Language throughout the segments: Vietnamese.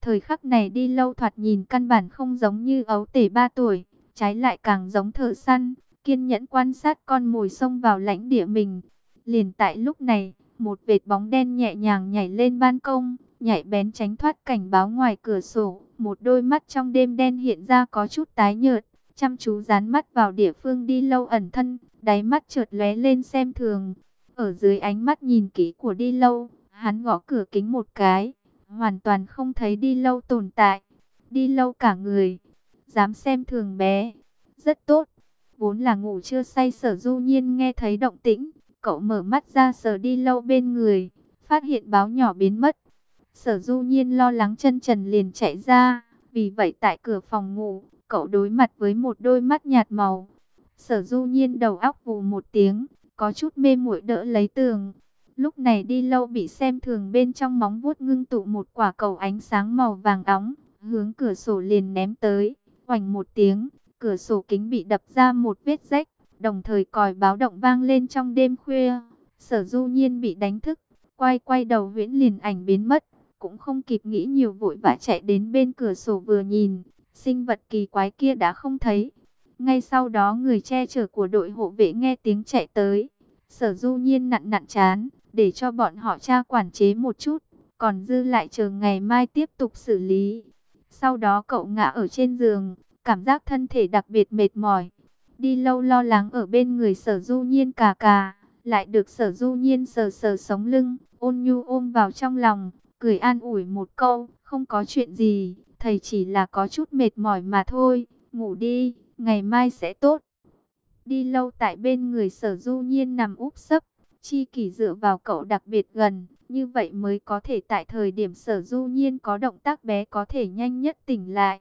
Thời khắc này Đi Lâu thoạt nhìn căn bản không giống như ấu tể 3 tuổi, trái lại càng giống thợ săn, kiên nhẫn quan sát con mồi xông vào lãnh địa mình. Liền tại lúc này, một vệt bóng đen nhẹ nhàng nhảy lên ban công, nhạy bén tránh thoát cảnh báo ngoài cửa sổ. Một đôi mắt trong đêm đen hiện ra có chút tái nhợt, chăm chú dán mắt vào địa phương Đi Lâu ẩn thân, đáy mắt chợt lóe lên xem thường. Ở dưới ánh mắt nhìn kỹ của Đi Lâu, hắn gõ cửa kính một cái, hoàn toàn không thấy Đi Lâu tồn tại. Đi Lâu cả người, dám xem thường bé, rất tốt. Vốn là ngủ chưa say Sở Du Nhiên nghe thấy động tĩnh, cậu mở mắt ra sờ Đi Lâu bên người, phát hiện báo nhỏ biến mất. Sở Du Nhiên lo lắng chân trần liền chạy ra, vì vậy tại cửa phòng ngủ, cậu đối mặt với một đôi mắt nhạt màu. Sở Du Nhiên đầu óc vù một tiếng, có chút mê muội đỡ lấy tường. Lúc này Đi Lâu bị xem thường bên trong móng vuốt ngưng tụ một quả cầu ánh sáng màu vàng óng, hướng cửa sổ liền ném tới. Oành một tiếng, cửa sổ kính bị đập ra một vết rách, đồng thời còi báo động vang lên trong đêm khuya. Sở Du Nhiên bị đánh thức, quay đầu huyễn liền ảnh biến mất, cũng không kịp nghĩ nhiều vội vã chạy đến bên cửa sổ vừa nhìn, sinh vật kỳ quái kia đã không thấy. Ngay sau đó người che chở của đội hộ vệ nghe tiếng chạy tới. Sở Du Nhiên nặn nặn chán, để cho bọn họ tra quản chế một chút, còn dư lại chờ ngày mai tiếp tục xử lý. Sau đó cậu ngã ở trên giường, cảm giác thân thể đặc biệt mệt mỏi. Đi Lâu lo lắng ở bên người Sở Du Nhiên cà, lại được Sở Du Nhiên sờ sờ sống lưng, ôn nhu ôm vào trong lòng, cười an ủi một câu, không có chuyện gì, thầy chỉ là có chút mệt mỏi mà thôi, ngủ đi, ngày mai sẽ tốt. Đi Lâu tại bên người Sở Du Nhiên nằm úp sấp, Chi Kỷ dựa vào cậu đặc biệt gần, như vậy mới có thể tại thời điểm Sở Du Nhiên có động tác bé có thể nhanh nhất tỉnh lại.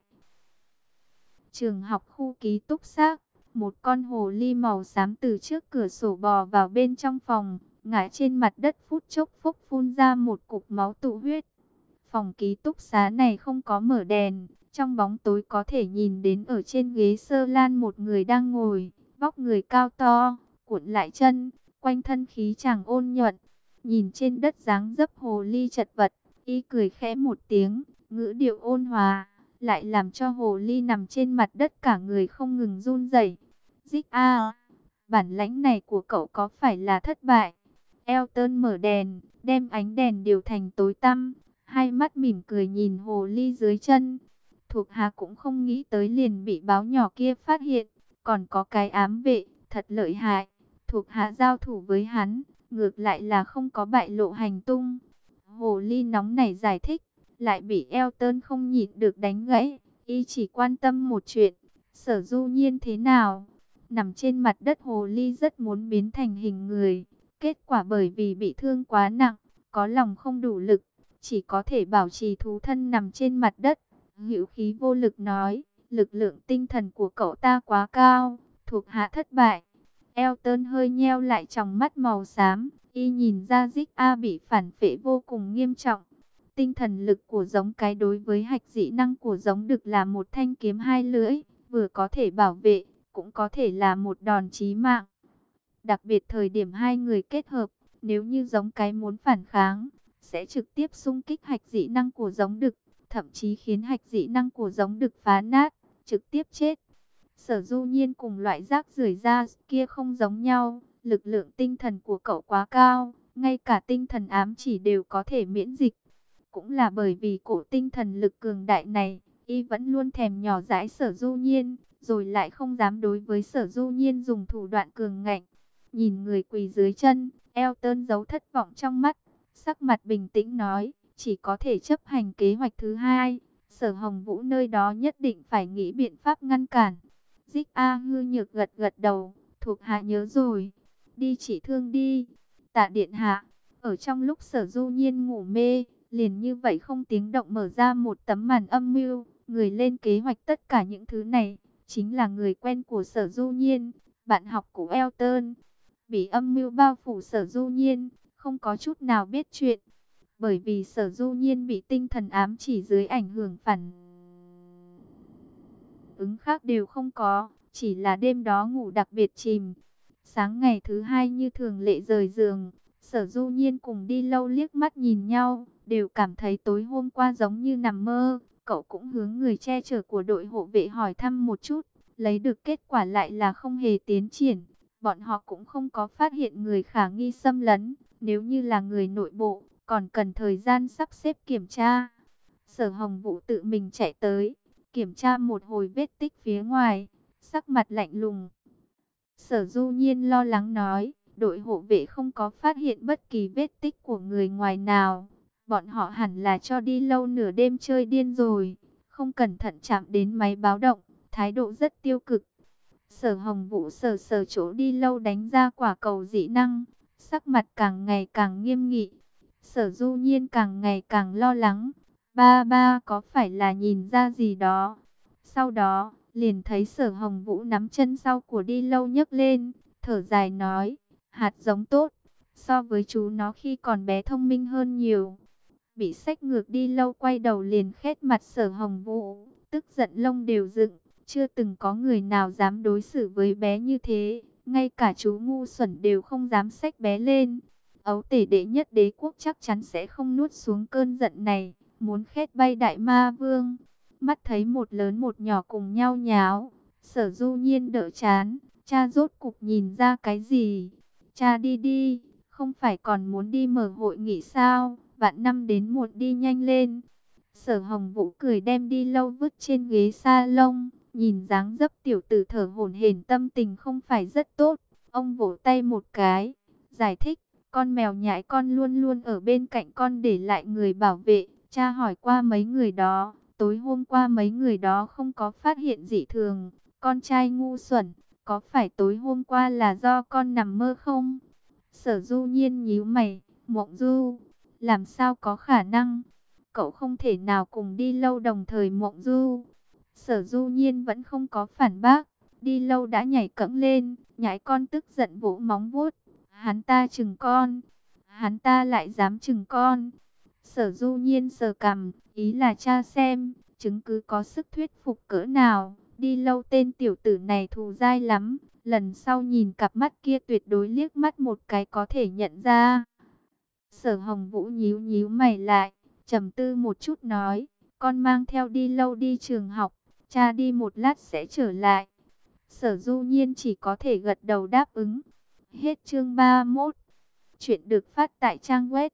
Trường học khu ký túc xá, một con hồ ly màu xám từ trước cửa sổ bò vào bên trong phòng, ngã trên mặt đất phút chốc phốc phun ra một cục máu tụ huyết. Phòng ký túc xá này không có mở đèn, trong bóng tối có thể nhìn đến ở trên ghế sơ lan một người đang ngồi, vóc người cao to, cuộn lại chân, quanh thân khí chàng ôn nhuận. Nhìn trên đất dáng dấp hồ ly chật vật, y cười khẽ một tiếng, ngữ điệu ôn hòa, lại làm cho hồ ly nằm trên mặt đất cả người không ngừng run rẩy. Dích a, bản lãnh này của cậu có phải là thất bại? Elton mở đèn, đem ánh đèn điều thành tối tăm, hai mắt mỉm cười nhìn hồ ly dưới chân. Thuộc hạ cũng không nghĩ tới liền bị báo nhỏ kia phát hiện, còn có cái ám vệ, thật lợi hại. Thuộc hạ giao thủ với hắn, ngược lại là không có bại lộ hành tung. Hồ ly nóng này giải thích, lại bị Elton không nhịn được đánh gãy. Y chỉ quan tâm một chuyện, Sở Du Nhiên thế nào? Nằm trên mặt đất hồ ly rất muốn biến thành hình người. Kết quả bởi vì bị thương quá nặng, có lòng không đủ lực, chỉ có thể bảo trì thú thân nằm trên mặt đất. Hữu khí vô lực nói, lực lượng tinh thần của cậu ta quá cao, thuộc hạ thất bại. Elton hơi nheo lại tròng mắt màu xám, y nhìn ra Dích A bị phản phệ vô cùng nghiêm trọng. Tinh thần lực của giống cái đối với hạch dị năng của giống đực là một thanh kiếm hai lưỡi, vừa có thể bảo vệ, cũng có thể là một đòn chí mạng. Đặc biệt thời điểm hai người kết hợp, nếu như giống cái muốn phản kháng, sẽ trực tiếp xung kích hạch dị năng của giống đực, thậm chí khiến hạch dị năng của giống đực phá nát, trực tiếp chết. Sở Du Nhiên cùng loại rác rưởi ra kia không giống nhau, lực lượng tinh thần của cậu quá cao, ngay cả tinh thần ám chỉ đều có thể miễn dịch. Cũng là bởi vì cổ tinh thần lực cường đại này, y vẫn luôn thèm nhỏ dãi Sở Du Nhiên, rồi lại không dám đối với Sở Du Nhiên dùng thủ đoạn cường ngạnh. Nhìn người quỳ dưới chân, Elton giấu thất vọng trong mắt, sắc mặt bình tĩnh nói, chỉ có thể chấp hành kế hoạch thứ hai. Sở Hồng Vũ nơi đó nhất định phải nghĩ biện pháp ngăn cản. Dích A hư nhược gật gật đầu, thuộc hạ nhớ rồi, đi chỉ thương đi. Tạ điện hạ, ở trong lúc Sở Du Nhiên ngủ mê, liền như vậy không tiếng động mở ra một tấm màn âm mưu, người lên kế hoạch tất cả những thứ này, chính là người quen của Sở Du Nhiên, bạn học của Elton. Bị âm mưu bao phủ Sở Du Nhiên, không có chút nào biết chuyện. Bởi vì Sở Du Nhiên bị tinh thần ám chỉ dưới ảnh hưởng phản ứng khác đều không có, chỉ là đêm đó ngủ đặc biệt chìm. Sáng ngày thứ hai như thường lệ rời giường, Sở Du Nhiên cùng Đi Lâu liếc mắt nhìn nhau, đều cảm thấy tối hôm qua giống như nằm mơ. Cậu cũng hướng người che chở của đội hộ vệ hỏi thăm một chút, lấy được kết quả lại là không hề tiến triển. Bọn họ cũng không có phát hiện người khả nghi xâm lấn, nếu như là người nội bộ, còn cần thời gian sắp xếp kiểm tra. Sở Hồng Vũ tự mình chạy tới, kiểm tra một hồi vết tích phía ngoài, sắc mặt lạnh lùng. Sở Du Nhiên lo lắng nói, đội hộ vệ không có phát hiện bất kỳ vết tích của người ngoài nào. Bọn họ hẳn là cho Đi Lâu nửa đêm chơi điên rồi, không cẩn thận chạm đến máy báo động, thái độ rất tiêu cực. Sở Hồng Vũ sờ sờ chỗ Đi Lâu đánh ra quả cầu dị năng, sắc mặt càng ngày càng nghiêm nghị. Sở Du Nhiên càng ngày càng lo lắng, ba ba có phải là nhìn ra gì đó. Sau đó, liền thấy Sở Hồng Vũ nắm chân sau của Đi Lâu nhấc lên, thở dài nói, hạt giống tốt, so với chú nó khi còn bé thông minh hơn nhiều. Bị xách ngược Đi Lâu quay đầu liền khét mặt Sở Hồng Vũ, tức giận lông đều dựng, chưa từng có người nào dám đối xử với bé như thế, ngay cả chú ngu xuẩn đều không dám xách bé lên. Ấu tể đệ nhất đế quốc chắc chắn sẽ không nuốt xuống cơn giận này, muốn khét bay đại ma vương. Mắt thấy một lớn một nhỏ cùng nhau nháo, Sở Du Nhiên đỡ chán, cha rốt cục nhìn ra cái gì? Cha đi đi, không phải còn muốn đi mở hội nghị sao? Vạn năm đến muộn đi nhanh lên. Sở Hồng Vũ cười đem Đi Lâu vứt trên ghế salon, nhìn dáng dấp tiểu tử thở hổn hển tâm tình không phải rất tốt. Ông vỗ tay một cái, giải thích, con mèo nhãi con luôn luôn ở bên cạnh con để lại người bảo vệ. Cha hỏi qua mấy người đó, tối hôm qua mấy người đó không có phát hiện dị thường. Con trai ngu xuẩn, có phải tối hôm qua là do con nằm mơ không? Sở Du Nhiên nhíu mày, Mộng Du, làm sao có khả năng? Cậu không thể nào cùng Đi Lâu đồng thời mộng du. Sở Du Nhiên vẫn không có phản bác. Đi Lâu đã nhảy cẫng lên, nhãi con tức giận vỗ móng vuốt. Hắn ta chừng con, hắn ta lại dám chừng con. Sở Du Nhiên sờ cằm, ý là cha xem, chứng cứ có sức thuyết phục cỡ nào. Đi Lâu tên tiểu tử này thù dai lắm, lần sau nhìn cặp mắt kia tuyệt đối liếc mắt một cái có thể nhận ra. Sở Hồng Vũ nhíu nhíu mày lại, trầm tư một chút nói, con mang theo Đi Lâu đi trường học, cha đi một lát sẽ trở lại. Sở Du Nhiên chỉ có thể gật đầu đáp ứng. Hết chương 31. Chuyện được phát tại trang web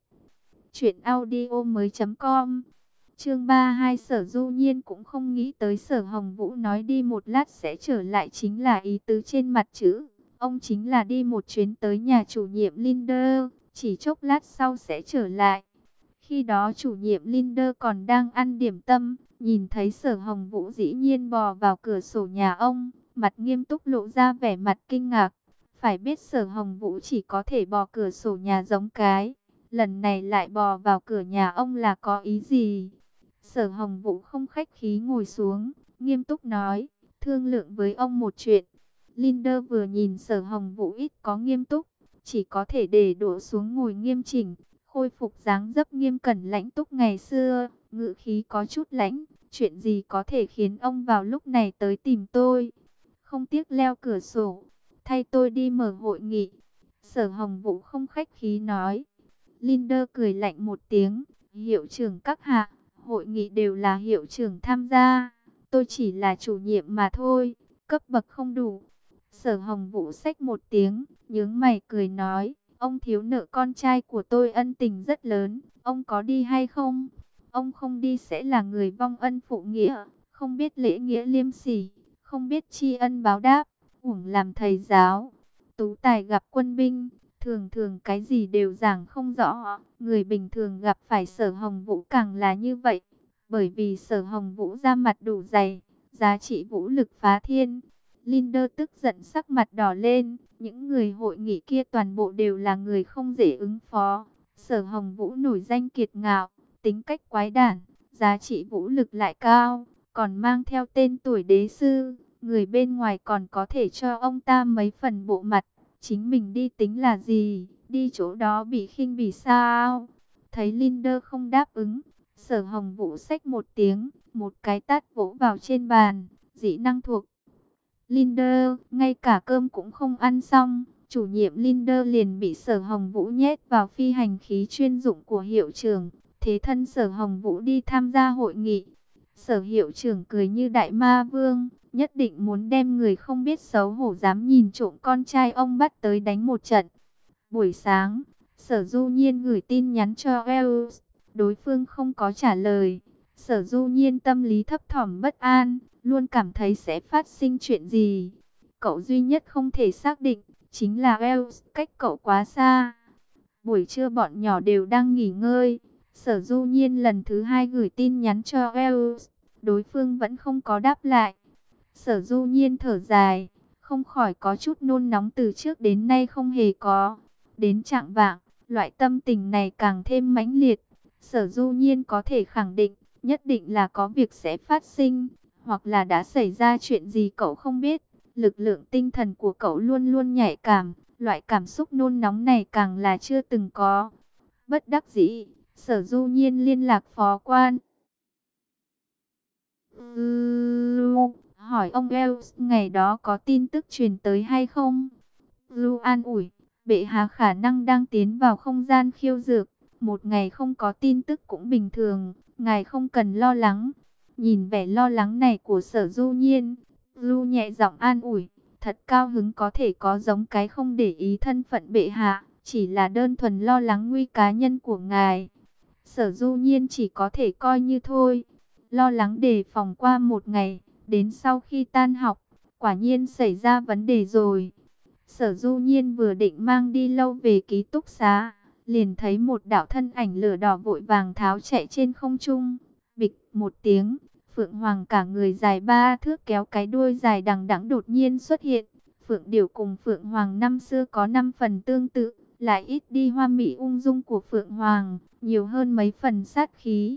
truyệnaudiomoi.com. Chương 32. Sở Du Nhiên cũng không nghĩ tới Sở Hồng Vũ nói đi một lát sẽ trở lại chính là ý tứ trên mặt chữ. Ông chính là đi một chuyến tới nhà chủ nhiệm Linder, chỉ chốc lát sau sẽ trở lại. Khi đó chủ nhiệm Linder còn đang ăn điểm tâm, nhìn thấy Sở Hồng Vũ dĩ nhiên bò vào cửa sổ nhà ông, mặt nghiêm túc lộ ra vẻ mặt kinh ngạc. Phải biết Sở Hồng Vũ chỉ có thể bò cửa sổ nhà giống cái, lần này lại bò vào cửa nhà ông là có ý gì? Sở Hồng Vũ không khách khí ngồi xuống, nghiêm túc nói, thương lượng với ông một chuyện. Linder vừa nhìn Sở Hồng Vũ ít có nghiêm túc, chỉ có thể để đổ xuống ngồi nghiêm chỉnh, khôi phục dáng dấp nghiêm cẩn lãnh túc ngày xưa, ngữ khí có chút lãnh. Chuyện gì có thể khiến ông vào lúc này tới tìm tôi? Không tiếc leo cửa sổ, thay tôi đi mở hội nghị. Sở Hồng Vũ không khách khí nói. Linder cười lạnh một tiếng, hiệu trưởng các hạ, hội nghị đều là hiệu trưởng tham gia, tôi chỉ là chủ nhiệm mà thôi, cấp bậc không đủ. Sở Hồng Vũ xách một tiếng, nhướng mày cười nói, ông thiếu nợ con trai của tôi ân tình rất lớn, ông có đi hay không? Ông không đi sẽ là người vong ân phụ nghĩa, không biết lễ nghĩa liêm sỉ, không biết tri ân báo đáp, uổng làm thầy giáo. Tú tài gặp quân binh, thường thường cái gì đều giảng không rõ, người bình thường gặp phải Sở Hồng Vũ càng là như vậy, bởi vì Sở Hồng Vũ ra mặt đủ dày, giá trị vũ lực phá thiên. Linder tức giận sắc mặt đỏ lên, những người hội nghị kia toàn bộ đều là người không dễ ứng phó. Sở Hồng Vũ nổi danh kiệt ngạo, tính cách quái đản, giá trị vũ lực lại cao, còn mang theo tên tuổi đế sư, người bên ngoài còn có thể cho ông ta mấy phần bộ mặt, chính mình đi tính là gì, đi chỗ đó bị khinh bỉ sao? Thấy Linder không đáp ứng, Sở Hồng Vũ xách một tiếng, một cái tát vỗ vào trên bàn, dị năng thuộc Linder, ngay cả cơm cũng không ăn xong, chủ nhiệm Linder liền bị Sở Hồng Vũ nhét vào phi hành khí chuyên dụng của hiệu trưởng. Thế thân Sở Hồng Vũ đi tham gia hội nghị. Sở hiệu trưởng cười như đại ma vương, nhất định muốn đem người không biết xấu hổ dám nhìn trộm con trai ông bắt tới đánh một trận. Buổi sáng, Sở Du Nhiên gửi tin nhắn cho Wells, đối phương không có trả lời. Sở Du Nhiên tâm lý thấp thỏm bất an, luôn cảm thấy sẽ phát sinh chuyện gì. Cậu duy nhất không thể xác định, chính là Wells cách cậu quá xa. Buổi trưa bọn nhỏ đều đang nghỉ ngơi. Sở Du Nhiên lần thứ hai gửi tin nhắn cho Wells, đối phương vẫn không có đáp lại. Sở Du Nhiên thở dài, không khỏi có chút nôn nóng từ trước đến nay không hề có. Đến chạng vạng, loại tâm tình này càng thêm mãnh liệt. Sở Du Nhiên có thể khẳng định, nhất định là có việc sẽ phát sinh, hoặc là đã xảy ra chuyện gì cậu không biết. Lực lượng tinh thần của cậu luôn luôn nhạy cảm, loại cảm xúc nôn nóng này càng là chưa từng có. Bất đắc dĩ, Sở Du Nhiên liên lạc phó quan. Hỏi ông Wells ngày đó có tin tức truyền tới hay không? Lu an ủi, bệ hạ khả năng đang tiến vào không gian khiêu dược. Một ngày không có tin tức cũng bình thường, ngài không cần lo lắng. Nhìn vẻ lo lắng này của Sở Du Nhiên, Lu nhẹ giọng an ủi, thật cao hứng có thể có giống cái không để ý thân phận bệ hạ, chỉ là đơn thuần lo lắng nguy cá nhân của ngài. Sở Du Nhiên chỉ có thể coi như thôi. Lo lắng đề phòng qua một ngày, đến sau khi tan học, quả nhiên xảy ra vấn đề rồi. Sở Du Nhiên vừa định mang đi lâu về ký túc xá, liền thấy một đạo thân ảnh lửa đỏ vội vàng tháo chạy trên không trung. Bịch một tiếng, Phượng Hoàng cả người dài 3 thước kéo cái đuôi dài đằng đẵng đột nhiên xuất hiện. Phượng Điểu cùng Phượng Hoàng năm xưa có 5 phần tương tự, lại ít đi hoa mỹ ung dung của Phượng Hoàng, nhiều hơn mấy phần sát khí.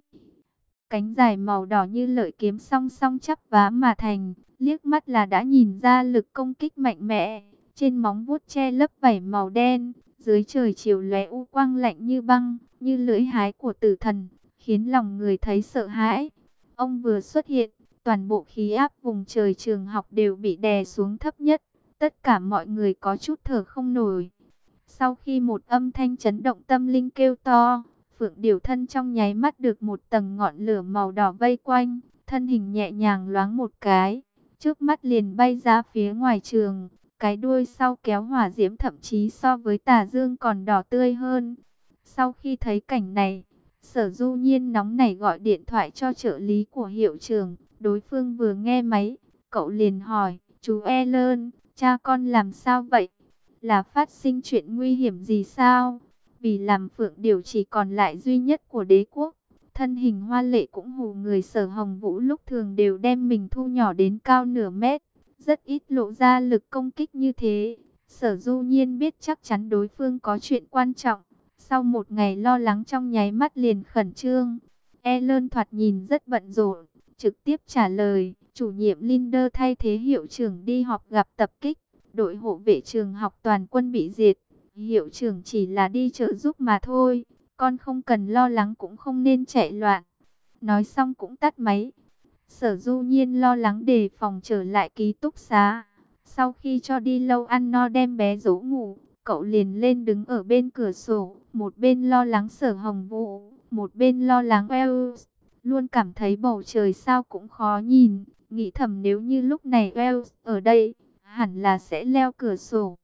Cánh dài màu đỏ như lợi kiếm song song chắp vá mà thành, liếc mắt là đã nhìn ra lực công kích mạnh mẽ. Trên móng vuốt che lấp vảy màu đen, dưới trời chiều lóe u quang lạnh như băng, như lưỡi hái của tử thần, khiến lòng người thấy sợ hãi. Ông vừa xuất hiện, toàn bộ khí áp vùng trời trường học đều bị đè xuống thấp nhất. Tất cả mọi người có chút thở không nổi. Sau khi một âm thanh chấn động tâm linh kêu to, Phượng Điểu thân trong nháy mắt được một tầng ngọn lửa màu đỏ vây quanh, thân hình nhẹ nhàng loáng một cái, trước mắt liền bay ra phía ngoài trường, cái đuôi sau kéo hỏa diễm thậm chí so với tà dương còn đỏ tươi hơn. Sau khi thấy cảnh này, Sở Du Nhiên nóng nảy gọi điện thoại cho trợ lý của hiệu trưởng, đối phương vừa nghe máy, cậu liền hỏi, chú Ellen, cha con làm sao vậy? Là phát sinh chuyện nguy hiểm gì sao? Vì làm Phượng Điểu chỉ còn lại duy nhất của đế quốc, thân hình hoa lệ cũng hù người. Sở Hồng Vũ lúc thường đều đem mình thu nhỏ đến cao nửa mét, rất ít lộ ra lực công kích như thế. Sở Du Nhiên biết chắc chắn đối phương có chuyện quan trọng. Sau một ngày lo lắng trong nháy mắt liền khẩn trương. Ellen thoạt nhìn rất bận rộn, trực tiếp trả lời, chủ nhiệm Linder thay thế hiệu trưởng đi họp gặp tập kích. Đội hộ vệ trường học toàn quân bị diệt. Hiệu trưởng chỉ là đi trợ giúp mà thôi. Con không cần lo lắng cũng không nên chạy loạn. Nói xong cũng tắt máy. Sở Du Nhiên lo lắng đề phòng trở lại ký túc xá. Sau khi cho đi lâu ăn no đem bé dỗ ngủ, cậu liền lên đứng ở bên cửa sổ. Một bên lo lắng Sở Hồng Vũ, một bên lo lắng Wells. Luôn cảm thấy bầu trời sao cũng khó nhìn. Nghĩ thầm nếu như lúc này Wells ở đây, hẳn là sẽ leo cửa sổ.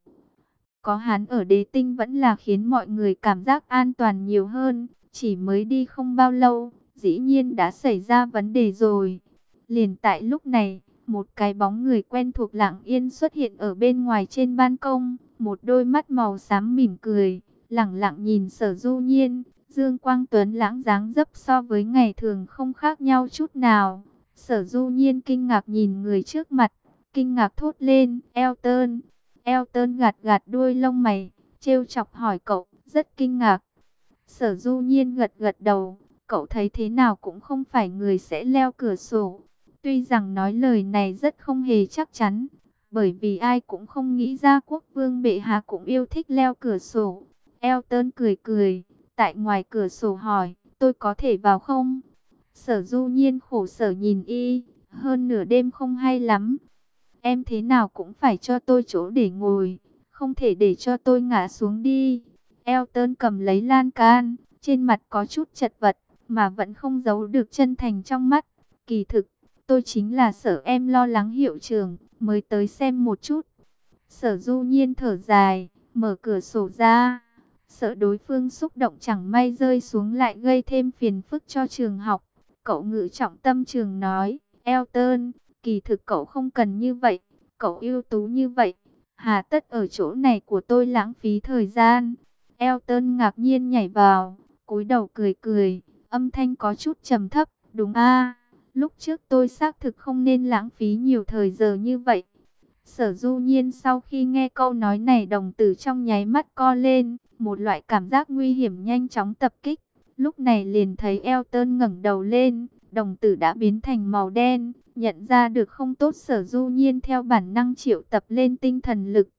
Có hắn ở đế tinh vẫn là khiến mọi người cảm giác an toàn nhiều hơn. Chỉ mới đi không bao lâu, dĩ nhiên đã xảy ra vấn đề rồi. Liền tại lúc này, một cái bóng người quen thuộc lặng yên xuất hiện ở bên ngoài trên ban công. Một đôi mắt màu xám mỉm cười, lẳng lặng nhìn Sở Du Nhiên. Dương Quang Tuấn lãng dáng dấp so với ngày thường không khác nhau chút nào. Sở Du Nhiên kinh ngạc nhìn người trước mặt, kinh ngạc thốt lên, Elton. Elton gạt gạt đuôi lông mày, trêu chọc hỏi cậu, rất kinh ngạc. Sở Du Nhiên gật gật đầu, cậu thấy thế nào cũng không phải người sẽ leo cửa sổ. Tuy rằng nói lời này rất không hề chắc chắn, bởi vì ai cũng không nghĩ ra quốc vương bệ hạ cũng yêu thích leo cửa sổ. Elton cười cười, tại ngoài cửa sổ hỏi, tôi có thể vào không? Sở Du Nhiên khổ sở nhìn y, hơn nửa đêm không hay lắm. Em thế nào cũng phải cho tôi chỗ để ngồi, không thể để cho tôi ngã xuống đi. Elton cầm lấy lan can, trên mặt có chút chật vật, mà vẫn không giấu được chân thành trong mắt. Kỳ thực, tôi chính là sợ em lo lắng hiệu trưởng, mới tới xem một chút. Sở Du Nhiên thở dài, mở cửa sổ ra, sợ đối phương xúc động chẳng may rơi xuống lại gây thêm phiền phức cho trường học. Cậu ngự trọng tâm trường nói, Elton, kỳ thực cậu không cần như vậy, cậu ưu tú như vậy, hà tất ở chỗ này của tôi lãng phí thời gian. Elton ngạc nhiên nhảy vào, cúi đầu cười cười, âm thanh có chút trầm thấp, đúng a, lúc trước tôi xác thực không nên lãng phí nhiều thời giờ như vậy. Sở Du Nhiên sau khi nghe câu nói này đồng tử trong nháy mắt co lên, một loại cảm giác nguy hiểm nhanh chóng tập kích. Lúc này liền thấy Elton ngẩng đầu lên, đồng tử đã biến thành màu đen, nhận ra được không tốt. Sở Du Nhiên theo bản năng triệu tập lên tinh thần lực.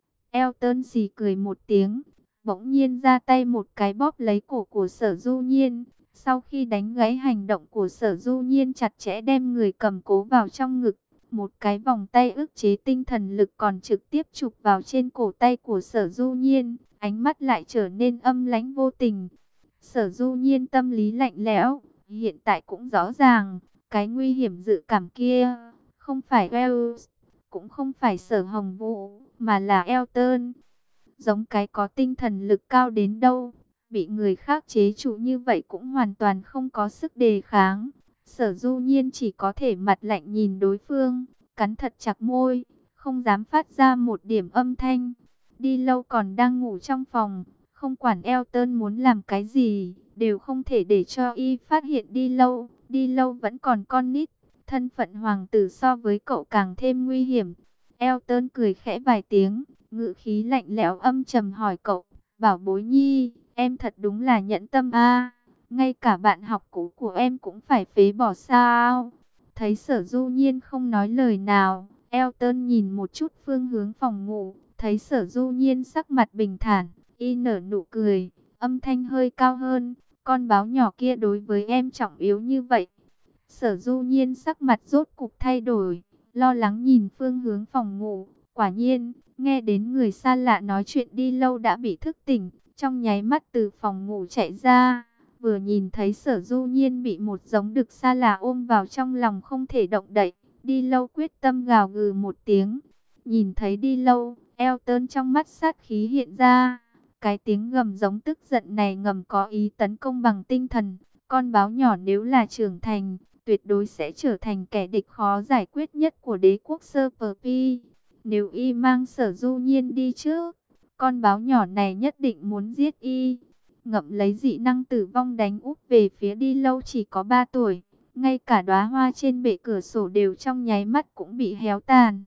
Elton xì cười một tiếng, bỗng nhiên ra tay một cái bóp lấy cổ của Sở Du Nhiên. Sau khi đánh gãy hành động của Sở Du Nhiên, chặt chẽ đem người cầm cố vào trong ngực. Một cái vòng tay ức chế tinh thần lực còn trực tiếp chụp vào trên cổ tay của Sở Du Nhiên, ánh mắt lại trở nên âm lãnh vô tình. Sở Du Nhiên tâm lý lạnh lẽo, hiện tại cũng rõ ràng, cái nguy hiểm dự cảm kia, không phải Wells, cũng không phải Sở Hồng Vũ, mà là Elton. Giống cái có tinh thần lực cao đến đâu, bị người khác chế trụ như vậy cũng hoàn toàn không có sức đề kháng. Sở Du Nhiên chỉ có thể mặt lạnh nhìn đối phương, cắn thật chặt môi, không dám phát ra một điểm âm thanh. Đi Lâu còn đang ngủ trong phòng, không quản Elton muốn làm cái gì, đều không thể để cho y phát hiện Đi Lâu. Đi Lâu vẫn còn con nít, thân phận hoàng tử so với cậu càng thêm nguy hiểm. Elton cười khẽ vài tiếng, ngữ khí lạnh lẽo âm trầm hỏi cậu, bảo bối nhi, em thật đúng là nhẫn tâm a, ngay cả bạn học cũ của em cũng phải phế bỏ sao? Thấy Sở Du Nhiên không nói lời nào, Elton nhìn một chút phương hướng phòng ngủ, thấy Sở Du Nhiên sắc mặt bình thản, y nở nụ cười, âm thanh hơi cao hơn, con báo nhỏ kia đối với em trọng yếu như vậy. Sở Du Nhiên sắc mặt rốt cục thay đổi, lo lắng nhìn phương hướng phòng ngủ, quả nhiên, nghe đến người xa lạ nói chuyện. Đi Lâu đã bị thức tỉnh, trong nháy mắt từ phòng ngủ chạy ra, vừa nhìn thấy Sở Du Nhiên bị một giống đực xa lạ ôm vào trong lòng không thể động đậy, Đi Lâu quyết tâm gào gừ một tiếng. Nhìn thấy Đi Lâu, Elton trong mắt sát khí hiện ra, cái tiếng gầm giống tức giận này ngầm có ý tấn công bằng tinh thần. Con báo nhỏ nếu là trưởng thành, tuyệt đối sẽ trở thành kẻ địch khó giải quyết nhất của đế quốc Sơ Pờ Pi. Nếu y mang Sở Du Nhiên đi trước, con báo nhỏ này nhất định muốn giết y. Ngậm lấy dị năng tử vong đánh úp về phía Đi Lâu chỉ có 3 tuổi. Ngay cả đóa hoa trên bệ cửa sổ đều trong nháy mắt cũng bị héo tàn.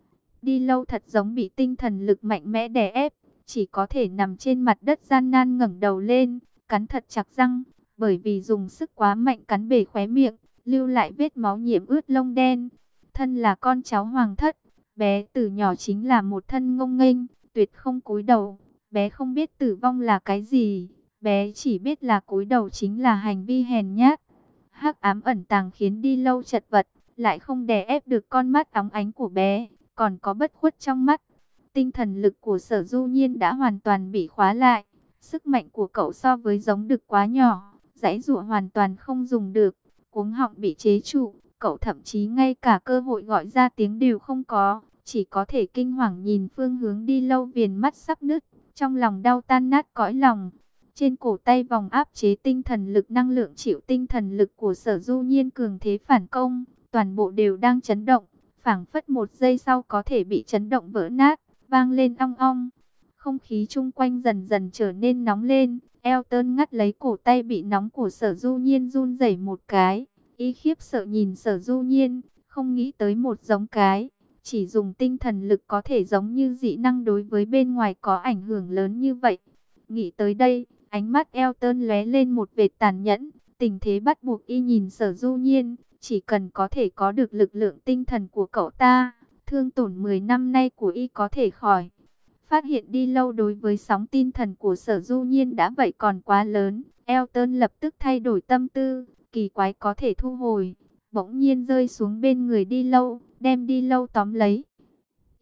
Đi Lâu thật giống bị tinh thần lực mạnh mẽ đè ép, chỉ có thể nằm trên mặt đất gian nan ngẩng đầu lên, cắn thật chặt răng, bởi vì dùng sức quá mạnh cắn bể khóe miệng, lưu lại vết máu nhiễm ướt lông đen. Thân là con cháu hoàng thất, bé từ nhỏ chính là một thân ngông nghênh, tuyệt không cúi đầu. Bé không biết tử vong là cái gì, bé chỉ biết là cúi đầu chính là hành vi hèn nhát. Hắc ám ẩn tàng khiến Đi Lâu chật vật, lại không đè ép được con mắt óng ánh của bé, còn có bất khuất trong mắt. Tinh thần lực của Sở Du Nhiên đã hoàn toàn bị khóa lại, sức mạnh của cậu so với giống đực quá nhỏ, giãy giụa hoàn toàn không dùng được, cuống họng bị chế trụ, cậu thậm chí ngay cả cơ hội gọi ra tiếng đều không có, chỉ có thể kinh hoàng nhìn phương hướng Đi Lâu, viền mắt sắp nứt, trong lòng đau tan nát cõi lòng. Trên cổ tay vòng áp chế tinh thần lực, năng lượng chịu tinh thần lực của Sở Du Nhiên cường thế phản công, toàn bộ đều đang chấn động, phảng phất một giây sau có thể bị chấn động vỡ nát, vang lên ong ong. Không khí chung quanh dần dần trở nên nóng lên. Elton ngắt lấy cổ tay bị nóng của Sở Du Nhiên run rẩy một cái. Y khiếp sợ nhìn Sở Du Nhiên, không nghĩ tới một giống cái chỉ dùng tinh thần lực có thể giống như dị năng đối với bên ngoài có ảnh hưởng lớn như vậy. Nghĩ tới đây, ánh mắt Elton lóe lên một vệt tàn nhẫn. Tình thế bắt buộc y nhìn Sở Du Nhiên, chỉ cần có thể có được lực lượng tinh thần của cậu ta, thương tổn 10 năm nay của y có thể khỏi. Phát hiện Đi Lâu đối với sóng tinh thần của Sở Du Nhiên đã vậy còn quá lớn, Elton lập tức thay đổi tâm tư, kỳ quái có thể thu hồi, bỗng nhiên rơi xuống bên người Đi Lâu, đem Đi Lâu tóm lấy.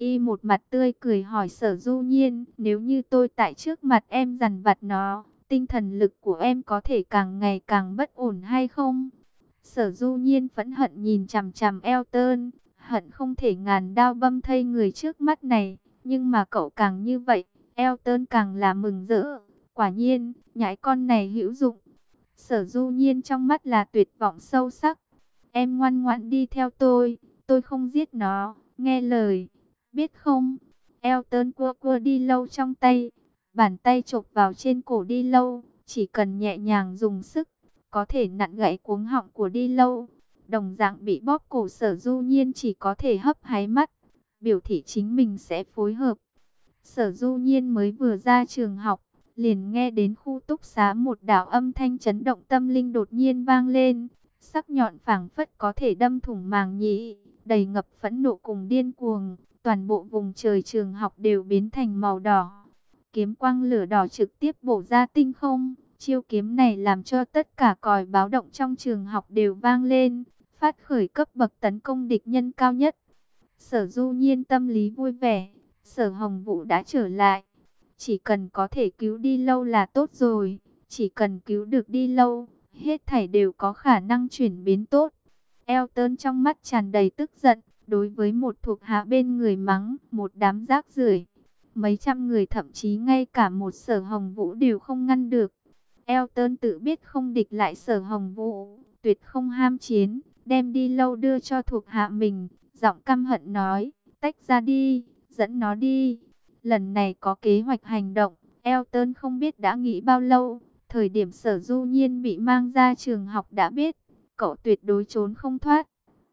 Y một mặt tươi cười hỏi Sở Du Nhiên, nếu như tôi tại trước mặt em dằn vặt nó, tinh thần lực của em có thể càng ngày càng bất ổn hay không? Sở Du Nhiên phẫn hận nhìn chằm chằm Elton, hận không thể ngàn đao băm thây người trước mắt này, nhưng mà cậu càng như vậy, Elton càng là mừng rỡ. Quả nhiên, nhãi con này hữu dụng. Sở Du Nhiên trong mắt là tuyệt vọng sâu sắc. Em ngoan ngoãn đi theo tôi không giết nó, nghe lời, biết không? Elton cua cua đi lâu trong tay, bàn tay chộp vào trên cổ đi lâu, chỉ cần nhẹ nhàng dùng sức, có thể nặn gãy cuống họng của đi lâu. Đồng dạng bị bóp cổ Sở Du Nhiên chỉ có thể hấp háy mắt, biểu thị chính mình sẽ phối hợp. Sở Du Nhiên mới vừa ra trường học, liền nghe đến khu túc xá một đạo âm thanh chấn động tâm linh đột nhiên vang lên, sắc nhọn phảng phất có thể đâm thủng màng nhĩ, đầy ngập phẫn nộ cùng điên cuồng, toàn bộ vùng trời trường học đều biến thành màu đỏ. Kiếm quang lửa đỏ trực tiếp bổ ra tinh không, chiêu kiếm này làm cho tất cả còi báo động trong trường học đều vang lên, phát khởi cấp bậc tấn công địch nhân cao nhất. Sở Du Nhiên tâm lý vui vẻ, Sở Hồng Vũ đã trở lại. Chỉ cần có thể cứu đi lâu là tốt rồi. Chỉ cần cứu được đi lâu, hết thảy đều có khả năng chuyển biến tốt. Elton trong mắt tràn đầy tức giận, đối với một thuộc hạ bên người mắng, một đám rác rưởi. Mấy trăm người thậm chí ngay cả một Sở Hồng Vũ đều không ngăn được. Elton tự biết không địch lại Sở Hồng Vũ, tuyệt không ham chiến, đem đi lâu đưa cho thuộc hạ mình, giọng căm hận nói, tách ra đi, dẫn nó đi. Lần này có kế hoạch hành động, Elton không biết đã nghĩ bao lâu, thời điểm Sở Du Nhiên bị mang ra trường học đã biết, cậu tuyệt đối trốn không thoát.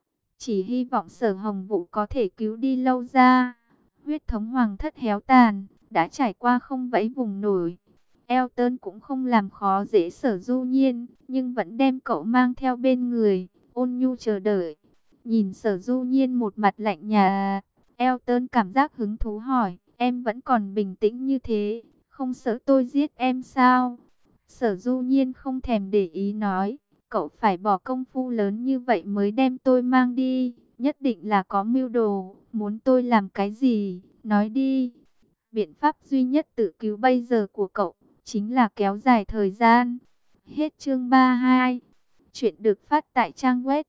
Chỉ hy vọng Sở Hồng Vũ có thể cứu đi lâu ra. Huyết thống hoàng thất héo tàn, đã trải qua không vẫy vùng nổi. Elton cũng không làm khó dễ Sở Du Nhiên, nhưng vẫn đem cậu mang theo bên người, ôn nhu chờ đợi. Nhìn Sở Du Nhiên một mặt lạnh nhạt, Elton cảm giác hứng thú hỏi, em vẫn còn bình tĩnh như thế, không sợ tôi giết em sao? Sở Du Nhiên không thèm để ý nói, cậu phải bỏ công phu lớn như vậy mới đem tôi mang đi, nhất định là có mưu đồ, muốn tôi làm cái gì, nói đi. Biện pháp duy nhất tự cứu bây giờ của cậu, chính là kéo dài thời gian. Hết chương 32. Chuyện được phát tại trang web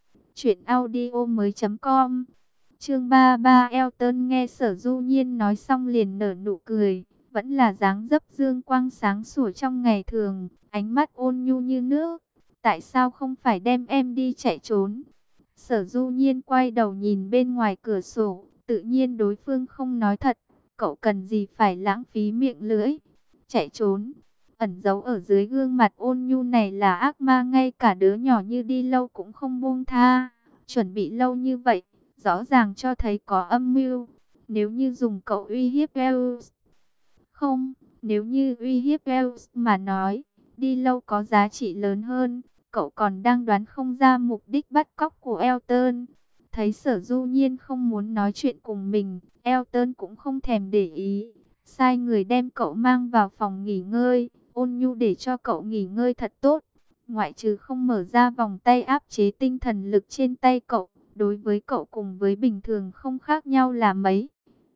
truyệnaudiomoi.com. Chương 33. Elton nghe Sở Du Nhiên nói xong liền nở nụ cười, vẫn là dáng dấp dương quang sáng sủa trong ngày thường, ánh mắt ôn nhu như nước. Tại sao không phải đem em đi chạy trốn? Sở Du Nhiên quay đầu nhìn bên ngoài cửa sổ, tự nhiên đối phương không nói thật, cậu cần gì phải lãng phí miệng lưỡi. Chạy trốn, ẩn giấu ở dưới gương mặt ôn nhu này là ác ma, ngay cả đứa nhỏ như đi lâu cũng không buông tha. Chuẩn bị lâu như vậy, rõ ràng cho thấy có âm mưu. Nếu như dùng cậu uy hiếp Wells, không, nếu như uy hiếp Wells mà nói, đi lâu có giá trị lớn hơn. Cậu còn đang đoán không ra mục đích bắt cóc của Elton. Thấy Sở Du Nhiên không muốn nói chuyện cùng mình, Elton cũng không thèm để ý, sai người đem cậu mang vào phòng nghỉ ngơi, ôn nhu để cho cậu nghỉ ngơi thật tốt. Ngoại trừ không mở ra vòng tay áp chế tinh thần lực trên tay cậu, đối với cậu cùng với bình thường không khác nhau là mấy.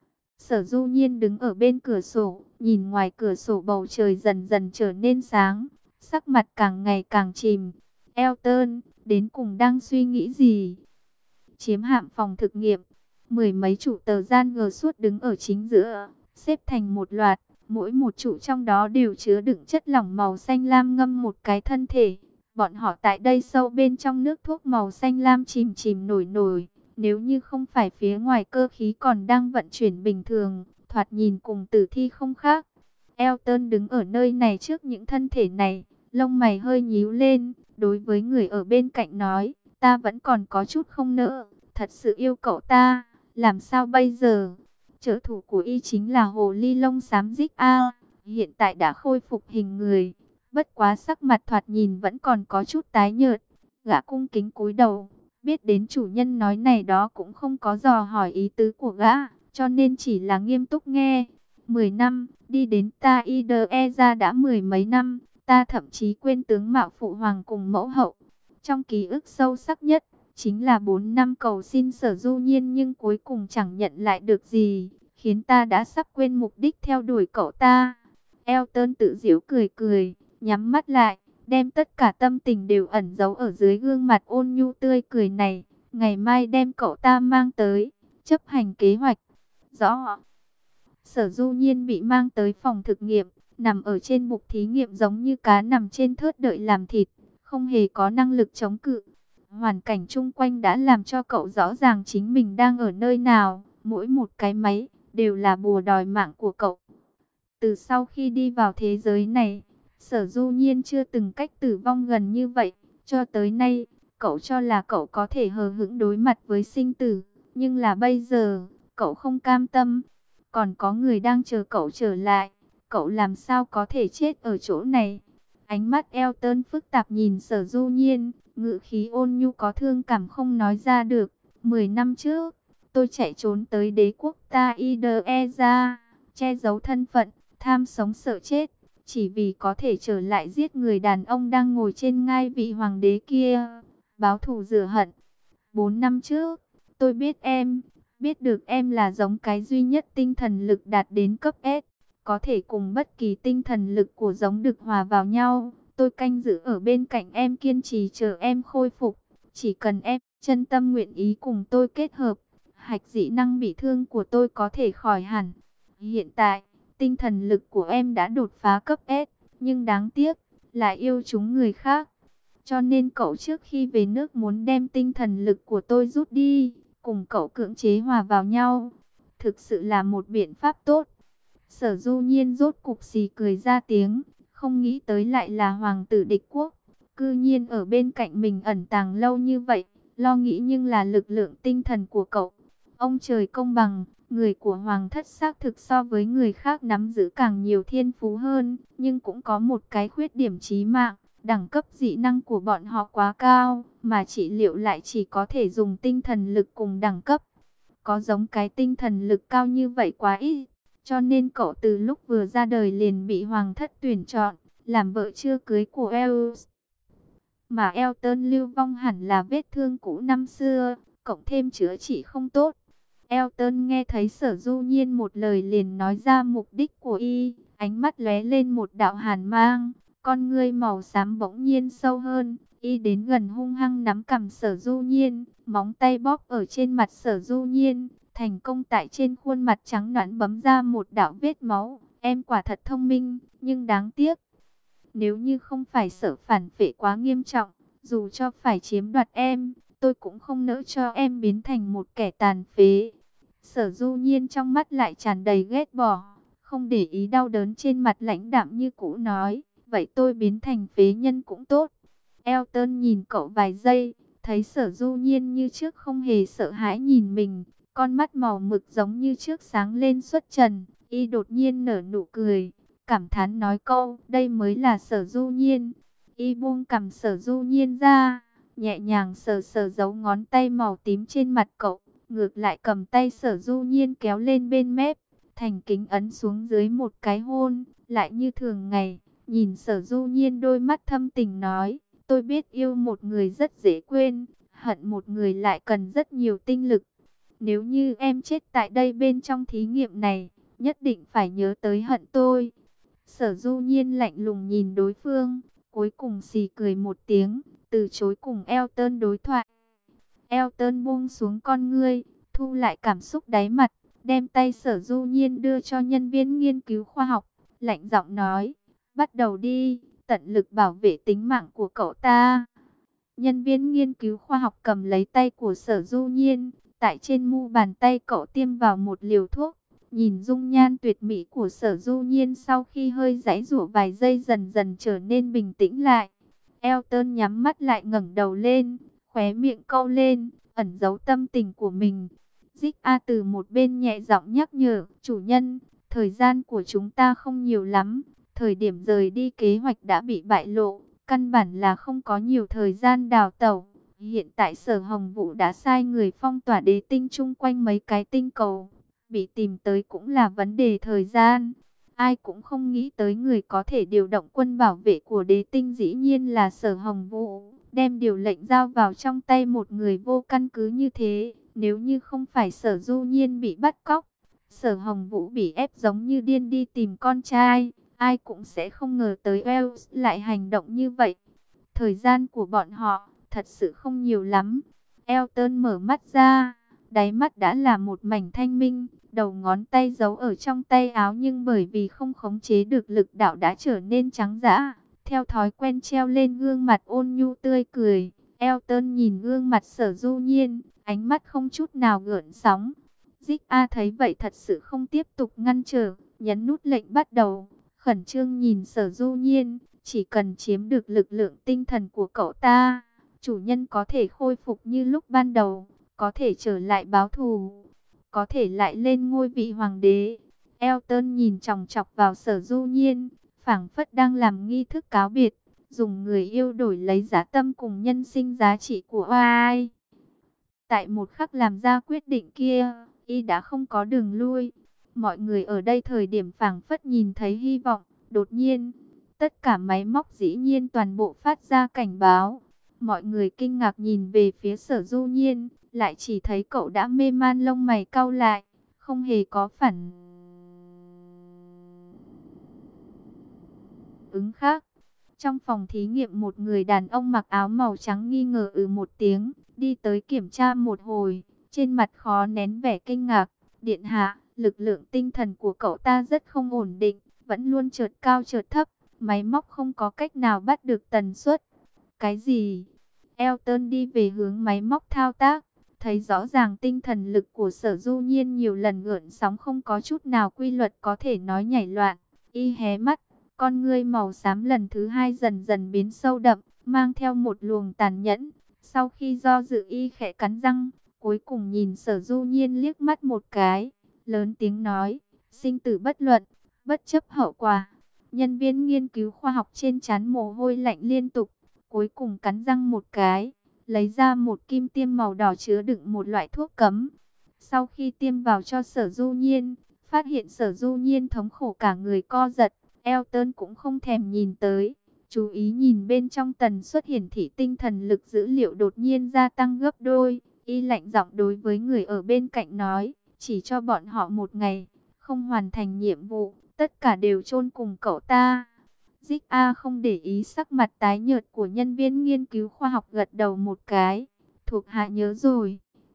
Sở Du Nhiên đứng ở bên cửa sổ, nhìn ngoài cửa sổ bầu trời dần dần trở nên sáng, sắc mặt càng ngày càng chìm. Elton, đến cùng đang suy nghĩ gì? Chiếm hạm phòng thực nghiệm, mười mấy trụ tờ gian ngờ suốt đứng ở chính giữa, xếp thành một loạt, mỗi một trụ trong đó đều chứa đựng chất lỏng màu xanh lam ngâm một cái thân thể. Bọn họ tại đây sâu bên trong nước thuốc màu xanh lam chìm chìm nổi nổi, nếu như không phải phía ngoài cơ khí còn đang vận chuyển bình thường, thoạt nhìn cùng tử thi không khác. Elton đứng ở nơi này trước những thân thể này, lông mày hơi nhíu lên, đối với người ở bên cạnh nói, ta vẫn còn có chút không nỡ, thật sự yêu cậu ta, làm sao bây giờ? Trợ thủ của y chính là hồ ly lông xám Dích A, hiện tại đã khôi phục hình người, bất quá sắc mặt thoạt nhìn vẫn còn có chút tái nhợt. Gã cung kính cúi đầu, biết đến chủ nhân nói này đó cũng không có dò hỏi ý tứ của gã, cho nên chỉ là nghiêm túc nghe. 10 năm, đi đến ta IDE ra đã mười mấy năm, ta thậm chí quên tướng mạo phụ hoàng cùng mẫu hậu. Trong ký ức sâu sắc nhất, Chính là 4 năm cầu xin Sở Du Nhiên nhưng cuối cùng chẳng nhận lại được gì, khiến ta đã sắp quên mục đích theo đuổi cậu ta. Elton tự giễu cười cười, nhắm mắt lại, đem tất cả tâm tình đều ẩn giấu ở dưới gương mặt ôn nhu tươi cười này. Ngày mai đem cậu ta mang tới, chấp hành kế hoạch. Rõ. Sở Du Nhiên bị mang tới phòng thực nghiệm, nằm ở trên bục thí nghiệm giống như cá nằm trên thớt đợi làm thịt, không hề có năng lực chống cự. Hoàn cảnh chung quanh đã làm cho cậu rõ ràng chính mình đang ở nơi nào, mỗi một cái máy đều là bùa đòi mạng của cậu. Từ sau khi đi vào thế giới này, Sở Du Nhiên chưa từng cách tử vong gần như vậy. Cho tới nay, cậu cho là cậu có thể hờ hững đối mặt với sinh tử. Nhưng là bây giờ, cậu không cam tâm. Còn có người đang chờ cậu trở lại. Cậu làm sao có thể chết ở chỗ này? Ánh mắt Elton phức tạp nhìn Sở Du Nhiên, ngữ khí ôn nhu có thương cảm không nói ra được. 10 năm trước, tôi chạy trốn tới đế quốc Taideza, che giấu thân phận, tham sống sợ chết, chỉ vì có thể trở lại giết người đàn ông đang ngồi trên ngai vị hoàng đế kia, báo thù rửa hận. 4 năm trước, tôi biết được em là giống cái duy nhất tinh thần lực đạt đến cấp S, có thể cùng bất kỳ tinh thần lực của giống được hòa vào nhau. Tôi canh giữ ở bên cạnh em, kiên trì chờ em khôi phục. Chỉ cần em chân tâm nguyện ý cùng tôi kết hợp, hạch dị năng bị thương của tôi có thể khỏi hẳn. Hiện tại, tinh thần lực của em đã đột phá cấp S, nhưng đáng tiếc, lại yêu chúng người khác. Cho nên cậu trước khi về nước muốn đem tinh thần lực của tôi rút đi, cùng cậu cưỡng chế hòa vào nhau. Thực sự là một biện pháp tốt. Sở Du Nhiên rốt cục xì cười ra tiếng, không nghĩ tới lại là hoàng tử địch quốc. Cư nhiên ở bên cạnh mình ẩn tàng lâu như vậy, lo nghĩ nhưng là lực lượng tinh thần của cậu. Ông trời công bằng, người của hoàng thất xác thực so với người khác nắm giữ càng nhiều thiên phú hơn, nhưng cũng có một cái khuyết điểm chí mạng, đẳng cấp dị năng của bọn họ quá cao, mà trị liệu lại chỉ có thể dùng tinh thần lực cùng đẳng cấp. Có giống cái tinh thần lực cao như vậy quá ít, cho nên cậu từ lúc vừa ra đời liền bị hoàng thất tuyển chọn, làm vợ chưa cưới của Els. Mà Elton lưu vong hẳn là vết thương cũ năm xưa, cộng thêm chữa trị không tốt. Elton nghe thấy Sở Du Nhiên một lời liền nói ra mục đích của y, ánh mắt lóe lên một đạo hàn mang, con ngươi màu xám bỗng nhiên sâu hơn, y đến gần hung hăng nắm cằm Sở Du Nhiên, móng tay bóp ở trên mặt Sở Du Nhiên, thành công tại trên khuôn mặt trắng nõn bấm ra một đạo vết máu. Em quả thật thông minh, nhưng đáng tiếc, nếu như không phải Sở phản phệ quá nghiêm trọng, dù cho phải chiếm đoạt em, tôi cũng không nỡ cho em biến thành một kẻ tàn phế. Sở Du Nhiên trong mắt lại tràn đầy ghét bỏ, không để ý đau đớn trên mặt lãnh đạm như cũ nói, vậy tôi biến thành phế nhân cũng tốt. Elton nhìn cậu vài giây, thấy Sở Du Nhiên như trước không hề sợ hãi nhìn mình, con mắt màu mực giống như trước sáng lên xuất trần, y đột nhiên nở nụ cười, cảm thán nói câu, đây mới là Sở Du Nhiên. Y buông cằm Sở Du Nhiên ra, nhẹ nhàng sờ sờ dấu ngón tay màu tím trên mặt cậu, ngược lại cầm tay Sở Du Nhiên kéo lên bên mép, thành kính ấn xuống dưới một cái hôn, lại như thường ngày, nhìn Sở Du Nhiên đôi mắt thâm tình nói, tôi biết yêu một người rất dễ quên, hận một người lại cần rất nhiều tinh lực. Nếu như em chết tại đây bên trong thí nghiệm này, nhất định phải nhớ tới hận tôi. Sở Du Nhiên lạnh lùng nhìn đối phương, cuối cùng xì cười một tiếng, từ chối cùng Elton đối thoại. Elton buông xuống con ngươi, thu lại cảm xúc đáy mặt, đem tay Sở Du Nhiên đưa cho nhân viên nghiên cứu khoa học, lạnh giọng nói, bắt đầu đi, tận lực bảo vệ tính mạng của cậu ta. Nhân viên nghiên cứu khoa học cầm lấy tay của Sở Du Nhiên, tại trên mu bàn tay cậu tiêm vào một liều thuốc. Nhìn dung nhan tuyệt mỹ của Sở Du Nhiên sau khi hơi giãy giụa vài giây dần dần trở nên bình tĩnh lại. Elton nhắm mắt lại ngẩng đầu lên, khóe miệng câu lên, ẩn giấu tâm tình của mình. Dích A từ một bên nhẹ giọng nhắc nhở, chủ nhân, thời gian của chúng ta không nhiều lắm, thời điểm rời đi kế hoạch đã bị bại lộ, căn bản là không có nhiều thời gian đào tẩu. Hiện tại Sở Hồng Vũ đã sai người phong tỏa đế tinh chung quanh mấy cái tinh cầu, bị tìm tới cũng là vấn đề thời gian. Ai cũng không nghĩ tới người có thể điều động quân bảo vệ của đế tinh dĩ nhiên là Sở Hồng Vũ, đem điều lệnh giao vào trong tay một người vô căn cứ như thế. Nếu như không phải Sở Du Nhiên bị bắt cóc, Sở Hồng Vũ bị ép giống như điên đi tìm con trai, ai cũng sẽ không ngờ tới Wells lại hành động như vậy. Thời gian của bọn họ thật sự không nhiều lắm. Elton mở mắt ra, đáy mắt đã là một mảnh thanh minh, đầu ngón tay giấu ở trong tay áo nhưng bởi vì không khống chế được lực đạo đã trở nên trắng dã. Theo thói quen treo lên gương mặt ôn nhu tươi cười. Elton nhìn gương mặt Sở Du Nhiên, ánh mắt không chút nào gợn sóng. Dích A thấy vậy thật sự không tiếp tục ngăn trở, nhấn nút lệnh bắt đầu, khẩn trương nhìn Sở Du Nhiên. Chỉ cần chiếm được lực lượng tinh thần của cậu ta, chủ nhân có thể khôi phục như lúc ban đầu, có thể trở lại báo thù, có thể lại lên ngôi vị hoàng đế. Elton nhìn chòng chọc vào Sở Du Nhiên, phảng phất đang làm nghi thức cáo biệt, dùng người yêu đổi lấy giá tâm cùng nhân sinh giá trị của ai. Tại một khắc làm ra quyết định kia, y đã không có đường lui. Mọi người ở đây thời điểm phảng phất nhìn thấy hy vọng, đột nhiên tất cả máy móc dĩ nhiên toàn bộ phát ra cảnh báo. Mọi người kinh ngạc nhìn về phía Sở Du Nhiên, lại chỉ thấy cậu đã mê man, lông mày cau lại, không hề có phản ứng khác. Trong phòng thí nghiệm, một người đàn ông mặc áo màu trắng nghi ngờ một tiếng, đi tới kiểm tra một hồi, trên mặt khó nén vẻ kinh ngạc. Điện hạ, lực lượng tinh thần của cậu ta rất không ổn định, vẫn luôn chợt cao chợt thấp. Máy móc không có cách nào bắt được tần suất. Cái gì? Elton đi về hướng máy móc thao tác, thấy rõ ràng tinh thần lực của Sở Du Nhiên nhiều lần gợn sóng, không có chút nào quy luật, có thể nói nhảy loạn. Y hé mắt, con ngươi màu xám lần thứ hai dần dần biến sâu đậm, mang theo một luồng tàn nhẫn. Sau khi do dự, y khẽ cắn răng, cuối cùng nhìn Sở Du Nhiên liếc mắt một cái, lớn tiếng nói, sinh tử bất luận, bất chấp hậu quả. Nhân viên nghiên cứu khoa học trên trán mồ hôi lạnh liên tục, cuối cùng cắn răng một cái, lấy ra một kim tiêm màu đỏ chứa đựng một loại thuốc cấm. Sau khi tiêm vào cho Sở Du Nhiên, phát hiện Sở Du Nhiên thống khổ cả người co giật, Elton cũng không thèm nhìn tới, chú ý nhìn bên trong tần suất hiển thị tinh thần lực dữ liệu đột nhiên gia tăng gấp đôi. Y lạnh giọng đối với người ở bên cạnh nói, chỉ cho bọn họ một ngày, không hoàn thành nhiệm vụ, tất cả đều chôn cùng cậu ta. Dích A không để ý sắc mặt tái nhợt của nhân viên nghiên cứu khoa học, gật đầu một cái. Thuộc hạ nhớ rồi.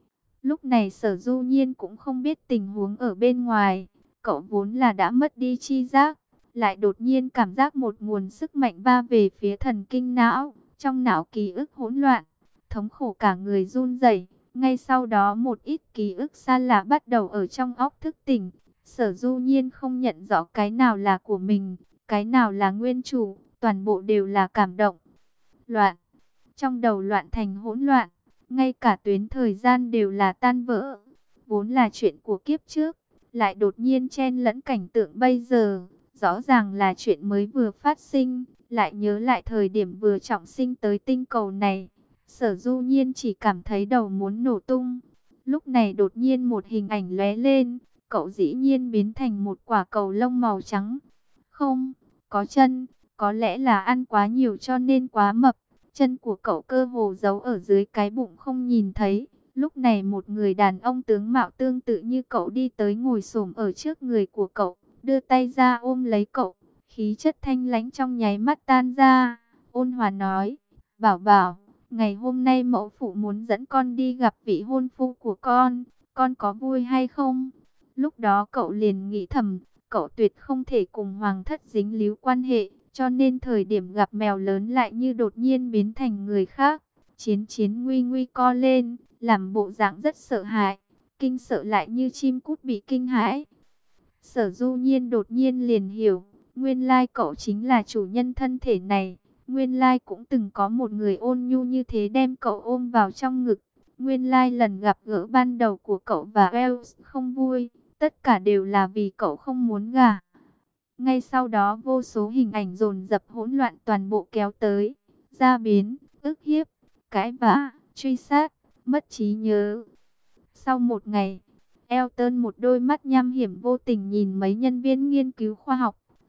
Lúc này Sở Du Nhiên cũng không biết tình huống ở bên ngoài. Cậu vốn là đã mất đi chi giác, lại đột nhiên cảm giác một nguồn sức mạnh va về phía thần kinh não. Trong não ký ức hỗn loạn, thống khổ cả người run rẩy. Ngay sau đó một ít ký ức xa lạ bắt đầu ở trong óc thức tỉnh. Sở Du Nhiên không nhận rõ cái nào là của mình, cái nào là nguyên chủ, toàn bộ đều là cảm động. Loạn, trong đầu loạn thành hỗn loạn, ngay cả tuyến thời gian đều là tan vỡ. Vốn là chuyện của kiếp trước, lại đột nhiên chen lẫn cảnh tượng bây giờ, rõ ràng là chuyện mới vừa phát sinh, lại nhớ lại thời điểm vừa trọng sinh tới tinh cầu này. Sở Du Nhiên chỉ cảm thấy đầu muốn nổ tung. Lúc này đột nhiên một hình ảnh lóe lên, cậu dĩ nhiên biến thành một quả cầu lông màu trắng. Không, có chân, có lẽ là ăn quá nhiều cho nên quá mập. Chân của cậu cơ hồ giấu ở dưới cái bụng không nhìn thấy. Lúc này một người đàn ông tướng mạo tương tự như cậu đi tới, ngồi xổm ở trước người của cậu, đưa tay ra ôm lấy cậu. Khí chất thanh lãnh trong nháy mắt tan ra, ôn hòa nói, bảo bảo, ngày hôm nay mẫu phụ muốn dẫn con đi gặp vị hôn phu của con có vui hay không? Lúc đó cậu liền nghĩ thầm, cậu tuyệt không thể cùng hoàng thất dính líu quan hệ, cho nên thời điểm gặp mèo lớn lại như đột nhiên biến thành người khác. Chiến Chiến nguy nguy co lên, làm bộ dạng rất sợ hãi, kinh sợ lại như chim cút bị kinh hãi. Sở Du Nhiên đột nhiên liền hiểu, nguyên lai cậu chính là chủ nhân thân thể này. Nguyên lai cũng từng có một người ôn nhu như thế đem cậu ôm vào trong ngực. Nguyên lai lần gặp gỡ ban đầu của cậu và Wells không vui, tất cả đều là vì cậu không muốn gả. Ngay sau đó vô số hình ảnh dồn dập hỗn loạn toàn bộ kéo tới. Gia biến, ức hiếp, cãi vã, truy sát, mất trí nhớ. Sau một ngày, Elton một đôi mắt nham hiểm vô tình nhìn mấy nhân viên nghiên cứu khoa học.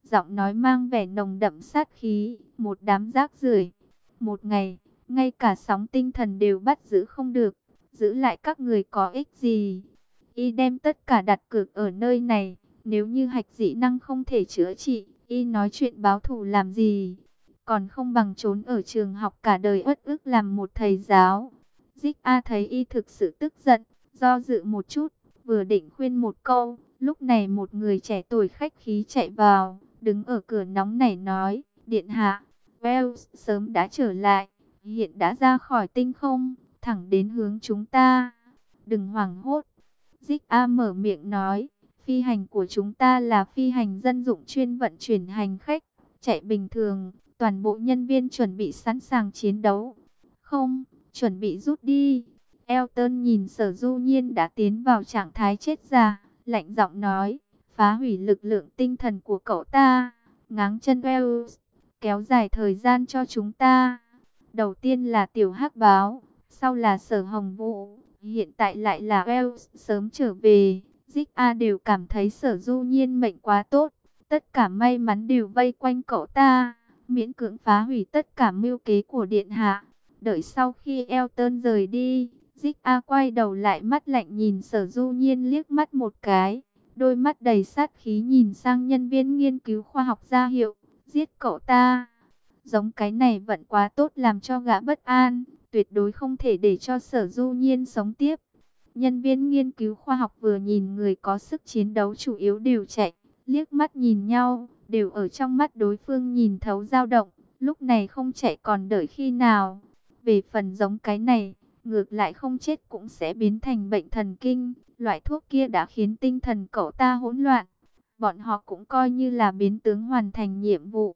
giọng nói mang vẻ nồng đậm sát khí, một đám rác rưởi. Một ngày, ngay cả sóng tinh thần đều bắt giữ không được, giữ lại các người có ích gì? Y đem tất cả đặt cược ở nơi này, nếu như hạch dị năng không thể chữa trị, y nói chuyện báo thù làm gì? Còn không bằng trốn ở trường học cả đời uất ức làm một thầy giáo. Dích A thấy y thực sự tức giận, do dự một chút, vừa định khuyên một câu, lúc này một người trẻ tuổi khách khí chạy vào, đứng ở cửa nóng nảy nói, điện hạ, Wells sớm đã trở lại, hiện đã ra khỏi tinh không, thẳng đến hướng chúng ta. Đừng hoảng hốt. Dích A mở miệng nói, phi hành của chúng ta là phi hành dân dụng chuyên vận chuyển hành khách, chạy bình thường, toàn bộ nhân viên chuẩn bị sẵn sàng chiến đấu. Không, chuẩn bị rút đi. Elton nhìn Sở Du Nhiên đã tiến vào trạng thái chết già, lạnh giọng nói, phá hủy lực lượng tinh thần của cậu ta, ngáng chân Wells, kéo dài thời gian cho chúng ta. Đầu tiên là Tiểu Hắc Báo, sau là Sở Hồng Vũ, hiện tại lại là Wells sớm trở về. Dích A đều cảm thấy Sở Du Nhiên mệnh quá tốt, tất cả may mắn đều vây quanh cậu ta, miễn cưỡng phá hủy tất cả mưu kế của điện hạ. Đợi sau khi Elton rời đi, Dích A quay đầu lại mắt lạnh nhìn Sở Du Nhiên liếc mắt một cái, đôi mắt đầy sát khí nhìn sang nhân viên nghiên cứu khoa học ra hiệu, giết cậu ta. Giống cái này vẫn quá tốt làm cho gã bất an, tuyệt đối không thể để cho Sở Du Nhiên sống tiếp. Nhân viên nghiên cứu khoa học vừa nhìn người có sức chiến đấu chủ yếu đều chạy, liếc mắt nhìn nhau, đều ở trong mắt đối phương nhìn thấu dao động, lúc này không chạy còn đợi khi nào. Về phần giống cái này, ngược lại không chết cũng sẽ biến thành bệnh thần kinh, loại thuốc kia đã khiến tinh thần cậu ta hỗn loạn. Bọn họ cũng coi như là biến tướng hoàn thành nhiệm vụ.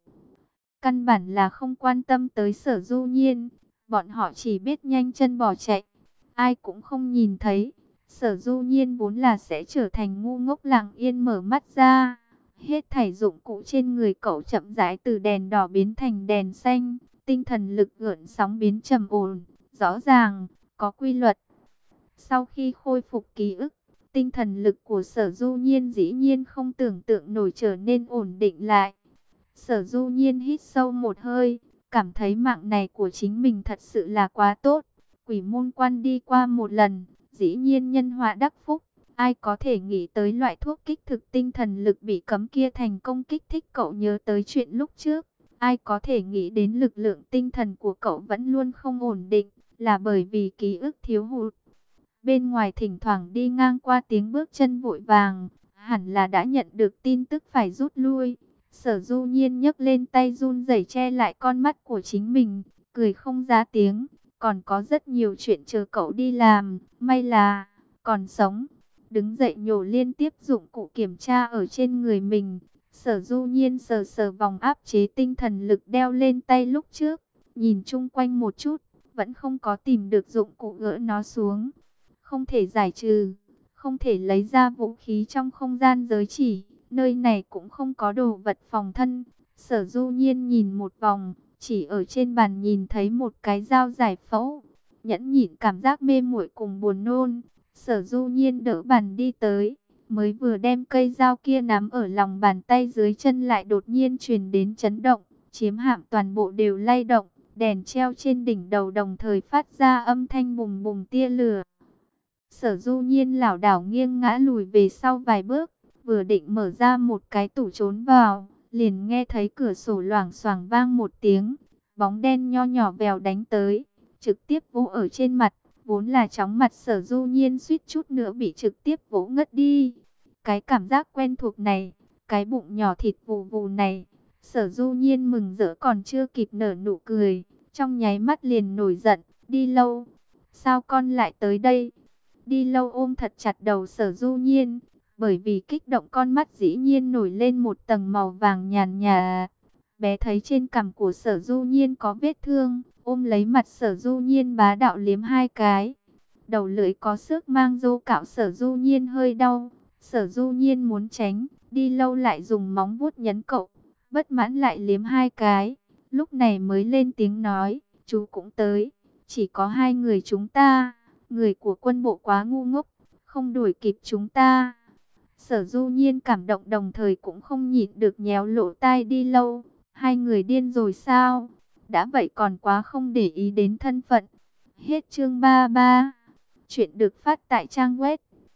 Căn bản là không quan tâm tới Sở Du Nhiên, bọn họ chỉ biết nhanh chân bỏ chạy. Ai cũng không nhìn thấy, Sở Du Nhiên vốn là sẽ trở thành ngu ngốc lặng yên mở mắt ra. Hết thảy dụng cụ trên người cậu chậm rãi từ đèn đỏ biến thành đèn xanh, tinh thần lực gợn sóng biến trầm ổn, rõ ràng, có quy luật. Sau khi khôi phục ký ức, tinh thần lực của Sở Du Nhiên dĩ nhiên không tưởng tượng nổi trở nên ổn định lại. Sở Du Nhiên hít sâu một hơi, cảm thấy mạng này của chính mình thật sự là quá tốt. Quỷ môn quan đi qua một lần, dĩ nhiên nhân họa đắc phúc. Ai có thể nghĩ tới loại thuốc kích thực tinh thần lực bị cấm kia thành công kích thích cậu nhớ tới chuyện lúc trước. Ai có thể nghĩ đến lực lượng tinh thần của cậu vẫn luôn không ổn định, là bởi vì ký ức thiếu hụt. Bên ngoài thỉnh thoảng đi ngang qua tiếng bước chân vội vàng, hẳn là đã nhận được tin tức phải rút lui. Sở Du Nhiên nhấc lên tay run rẩy che lại con mắt của chính mình, cười không ra tiếng. Còn có rất nhiều chuyện chờ cậu đi làm, may là còn sống. Đứng dậy nhổ liên tiếp dụng cụ kiểm tra ở trên người mình. Sở Du Nhiên sờ sờ vòng áp chế tinh thần lực đeo lên tay lúc trước, nhìn chung quanh một chút, vẫn không có tìm được dụng cụ gỡ nó xuống. Không thể giải trừ, không thể lấy ra vũ khí trong không gian giới chỉ, nơi này cũng không có đồ vật phòng thân. Sở Du Nhiên nhìn một vòng, chỉ ở trên bàn nhìn thấy một cái dao giải phẫu. Nhẫn nhịn cảm giác mê muội cùng buồn nôn, Sở Du Nhiên đỡ bàn đi tới, mới vừa đem cây dao kia nắm ở lòng bàn tay dưới chân lại đột nhiên truyền đến chấn động, chiếm hạm toàn bộ đều lay động, đèn treo trên đỉnh đầu đồng thời phát ra âm thanh bùng bùng tia lửa. Sở Du Nhiên lảo đảo nghiêng ngã lùi về sau vài bước, vừa định mở ra một cái tủ trốn vào, liền nghe thấy cửa sổ loảng xoảng vang một tiếng, bóng đen nho nhỏ vèo đánh tới, trực tiếp vỗ ở trên mặt, vốn là chóng mặt Sở Du Nhiên suýt chút nữa bị trực tiếp vỗ ngất đi. Cái cảm giác quen thuộc này, cái bụng nhỏ thịt vù vù này, Sở Du Nhiên mừng rỡ còn chưa kịp nở nụ cười, trong nháy mắt liền nổi giận, đi lâu, sao con lại tới đây? Đi lâu ôm thật chặt đầu Sở Du Nhiên, bởi vì kích động con mắt dĩ nhiên nổi lên một tầng màu vàng nhàn nhạt. Bé thấy trên cằm của Sở Du Nhiên có vết thương, ôm lấy mặt Sở Du Nhiên bá đạo liếm hai cái. Đầu lưỡi có xước mang rô cạo Sở Du Nhiên hơi đau. Sở Du Nhiên muốn tránh, đi lâu lại dùng móng vuốt nhấn cậu, bất mãn lại liếm hai cái. Lúc này mới lên tiếng nói, chú cũng tới, chỉ có hai người chúng ta, người của quân bộ quá ngu ngốc, không đuổi kịp chúng ta. Sở Du Nhiên cảm động đồng thời cũng không nhịn được nhéo lỗ tai Đi Lâu. Hai người điên rồi sao? Đã vậy còn quá không để ý đến thân phận. Hết chương 33. Chuyện được phát tại trang web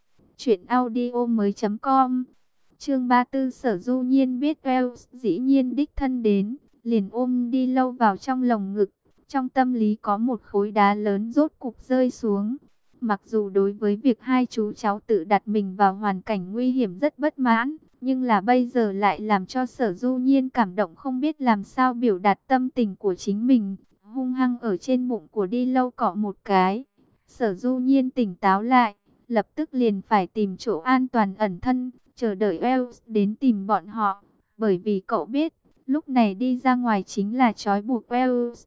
truyệnaudiomoi.com. Chương 34. Sở Du Nhiên biết Wells dĩ nhiên đích thân đến, liền ôm Đi Lâu vào trong lồng ngực. Trong tâm lý có một khối đá lớn rốt cục rơi xuống. Mặc dù đối với việc hai chú cháu tự đặt mình vào hoàn cảnh nguy hiểm rất bất mãn, nhưng là bây giờ lại làm cho Sở Du Nhiên cảm động không biết làm sao biểu đạt tâm tình của chính mình. Hung hăng ở trên bụng của Đi Lâu cọ một cái. Sở Du Nhiên tỉnh táo lại, lập tức liền phải tìm chỗ an toàn ẩn thân, chờ đợi Wells đến tìm bọn họ. Bởi vì cậu biết, lúc này đi ra ngoài chính là trói buộc Wells.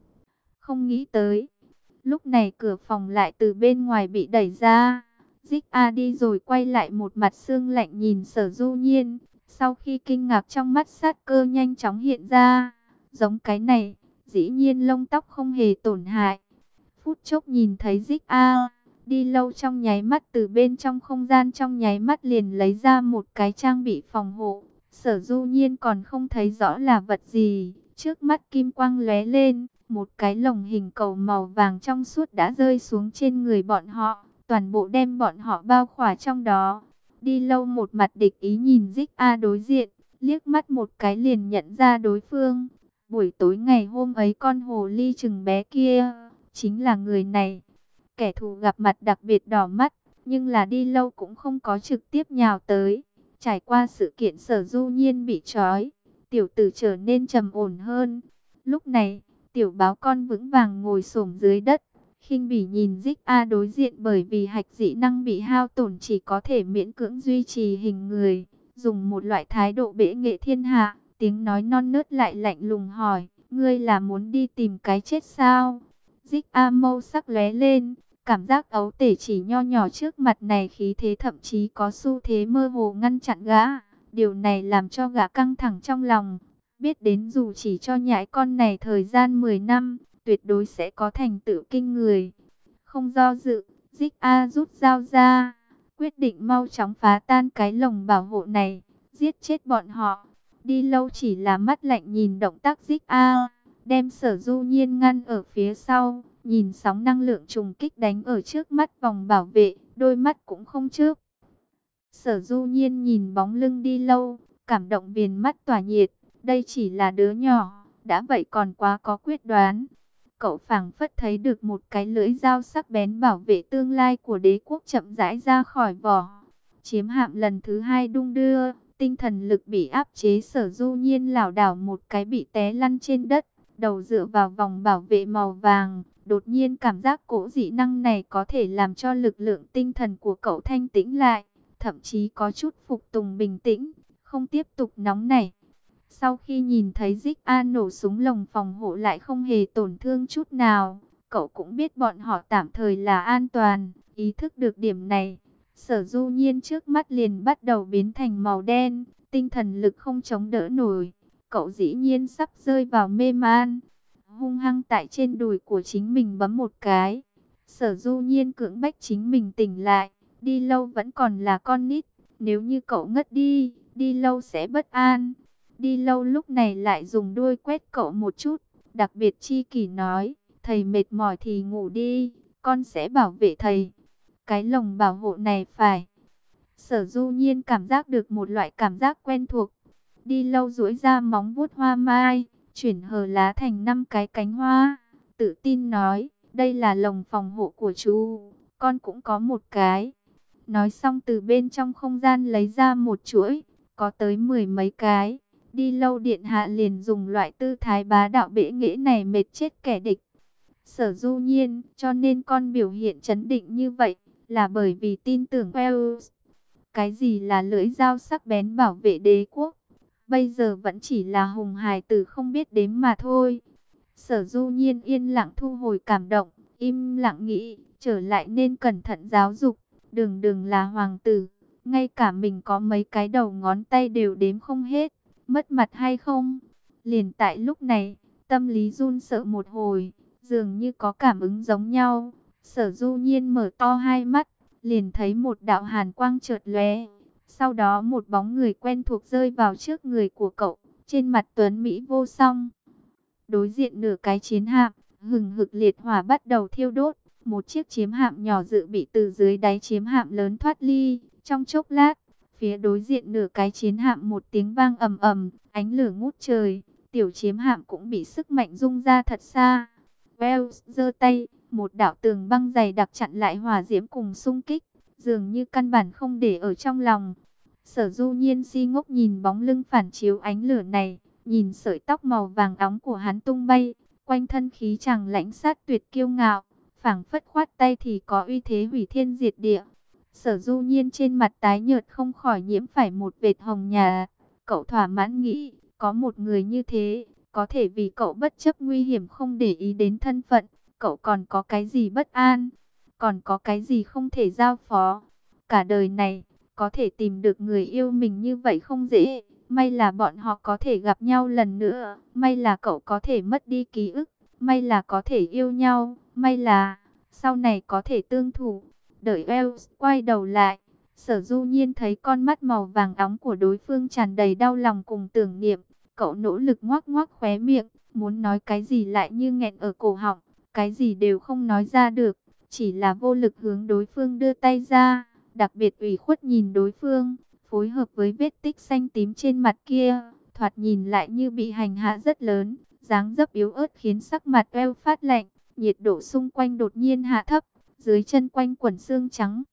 Không nghĩ tới, lúc này cửa phòng lại từ bên ngoài bị đẩy ra. Zic đi rồi quay lại một mặt sương lạnh nhìn Sở Du Nhiên. Sau khi kinh ngạc trong mắt sát cơ nhanh chóng hiện ra. Giống cái này, dĩ nhiên lông tóc không hề tổn hại. Phút chốc nhìn thấy Zic Đi Lâu trong nháy mắt từ bên trong không gian trong nháy mắt liền lấy ra một cái trang bị phòng hộ. Sở Du Nhiên còn không thấy rõ là vật gì. Trước mắt kim quang lóe lên, một cái lồng hình cầu màu vàng trong suốt đã rơi xuống trên người bọn họ. Toàn bộ đem bọn họ bao khỏa trong đó. Đi Lâu một mặt địch ý nhìn Zic đối diện, liếc mắt một cái liền nhận ra đối phương. Buổi tối ngày hôm ấy con hồ ly chừng bé kia, chính là người này. Kẻ thù gặp mặt đặc biệt đỏ mắt, nhưng là Đi Lâu cũng không có trực tiếp nhào tới. Trải qua sự kiện Sở Du Nhiên bị trói, tiểu tử trở nên trầm ổn hơn. Lúc này, tiểu báo con vững vàng ngồi xổm dưới đất, khinh bỉ nhìn Zic đối diện bởi vì hạch dị năng bị hao tổn chỉ có thể miễn cưỡng duy trì hình người. Dùng một loại thái độ bệ nghệ thiên hạ, tiếng nói non nớt lại lạnh lùng hỏi, ngươi là muốn đi tìm cái chết sao? Zic mâu sắc lóe lên, cảm giác ấu tể chỉ nho nhỏ trước mặt này khí thế thậm chí có xu thế mơ hồ ngăn chặn gã. Điều này làm cho gã căng thẳng trong lòng. Biết đến dù chỉ cho nhãi con này thời gian 10 năm, tuyệt đối sẽ có thành tựu kinh người. Không do dự, Zic rút dao ra, quyết định mau chóng phá tan cái lồng bảo hộ này, giết chết bọn họ. Đi Lâu chỉ là mắt lạnh nhìn động tác Zic đem Sở Du Nhiên ngăn ở phía sau, nhìn sóng năng lượng trùng kích đánh ở trước mắt vòng bảo vệ, đôi mắt cũng không chớp. Sở Du Nhiên nhìn bóng lưng Đi Lâu, cảm động viền mắt tỏa nhiệt, đây chỉ là đứa nhỏ, đã vậy còn quá có quyết đoán. Cậu phảng phất thấy được một cái lưỡi dao sắc bén bảo vệ tương lai của đế quốc chậm rãi ra khỏi vỏ. Chiếm hạm lần thứ hai đung đưa, tinh thần lực bị áp chế. Sở Du Nhiên lảo đảo một cái bị té lăn trên đất, đầu dựa vào vòng bảo vệ màu vàng. Đột nhiên cảm giác cỗ dị năng này có thể làm cho lực lượng tinh thần của cậu thanh tĩnh lại, thậm chí có chút phục tùng bình tĩnh, không tiếp tục nóng nảy. Sau khi nhìn thấy Zic nổ súng lồng phòng hộ lại không hề tổn thương chút nào, cậu cũng biết bọn họ tạm thời là an toàn. Ý thức được điểm này, Sở Du Nhiên trước mắt liền bắt đầu biến thành màu đen, tinh thần lực không chống đỡ nổi. Cậu dĩ nhiên sắp rơi vào mê man, hung hăng tại trên đùi của chính mình bấm một cái. Sở Du Nhiên cưỡng bách chính mình tỉnh lại, Đi Lâu vẫn còn là con nít, nếu như cậu ngất đi, Đi Lâu sẽ bất an. Đi Lâu lúc này lại dùng đuôi quét cậu một chút, đặc biệt chi kỷ nói, thầy mệt mỏi thì ngủ đi, con sẽ bảo vệ thầy. Cái lồng bảo hộ này phải. Sở Du Nhiên cảm giác được một loại cảm giác quen thuộc. Đi Lâu duỗi ra móng vuốt hoa mai, chuyển hờ lá thành 5 cái cánh hoa, tự tin nói, đây là lồng phòng hộ của chú, con cũng có một cái. Nói xong từ bên trong không gian lấy ra một chuỗi, có tới 10 mấy cái. Đi Lâu điện hạ liền dùng loại tư thái bá đạo bệ nghệ này mệt chết kẻ địch. Sở Du Nhiên, cho nên con biểu hiện trấn định như vậy, là bởi vì tin tưởng Wells. Cái gì là lưỡi dao sắc bén bảo vệ đế quốc? Bây giờ vẫn chỉ là hùng hài tử không biết đếm mà thôi. Sở Du Nhiên yên lặng thu hồi cảm động, im lặng nghĩ, trở lại nên cẩn thận giáo dục. Đừng là hoàng tử, ngay cả mình có mấy cái đầu ngón tay đều đếm không hết, mất mặt hay không? Liền tại lúc này, tâm lý run sợ một hồi, dường như có cảm ứng giống nhau. Sở Du Nhiên mở to hai mắt, liền thấy một đạo hàn quang chợt lóe. Sau đó một bóng người quen thuộc rơi vào trước người của cậu, trên mặt tuấn Mỹ vô song. Đối diện nửa cái chiến hạm, hừng hực liệt hỏa bắt đầu thiêu đốt. Một chiếc chiến hạm nhỏ dự bị từ dưới đáy chiến hạm lớn thoát ly. Trong chốc lát, phía đối diện nửa cái chiến hạm một tiếng vang ầm ầm, ánh lửa ngút trời. Tiểu chiến hạm cũng bị sức mạnh rung ra thật xa. Wells giơ tay, một đạo tường băng dày đặc chặn lại hỏa diễm cùng xung kích, dường như căn bản không để ở trong lòng. Sở Du Nhiên si ngốc nhìn bóng lưng phản chiếu ánh lửa này, nhìn sợi tóc màu vàng óng của hắn tung bay, quanh thân khí chàng lãnh sát tuyệt kiêu ngạo, phảng phất khoát tay thì có uy thế hủy thiên diệt địa. Sở Du Nhiên trên mặt tái nhợt không khỏi nhiễm phải một vệt hồng nhà. Cậu thỏa mãn nghĩ, có một người như thế, có thể vì cậu bất chấp nguy hiểm không để ý đến thân phận, cậu còn có cái gì bất an, còn có cái gì không thể giao phó. Cả đời này, có thể tìm được người yêu mình như vậy không dễ. May là bọn họ có thể gặp nhau lần nữa. May là cậu có thể mất đi ký ức. May là có thể yêu nhau. May là sau này có thể tương thủ. Đợi Wells quay đầu lại, Sở Du Nhiên thấy con mắt màu vàng óng của đối phương tràn đầy đau lòng cùng tưởng niệm. Cậu nỗ lực ngoác ngoác khóe miệng, muốn nói cái gì lại như nghẹn ở cổ họng. Cái gì đều không nói ra được, chỉ là vô lực hướng đối phương đưa tay ra. Đặc biệt ủy khuất nhìn đối phương, phối hợp với vết tích xanh tím trên mặt kia, thoạt nhìn lại như bị hành hạ rất lớn, dáng dấp yếu ớt khiến sắc mặt eo phát lạnh, nhiệt độ xung quanh đột nhiên hạ thấp, dưới chân quanh quần xương trắng,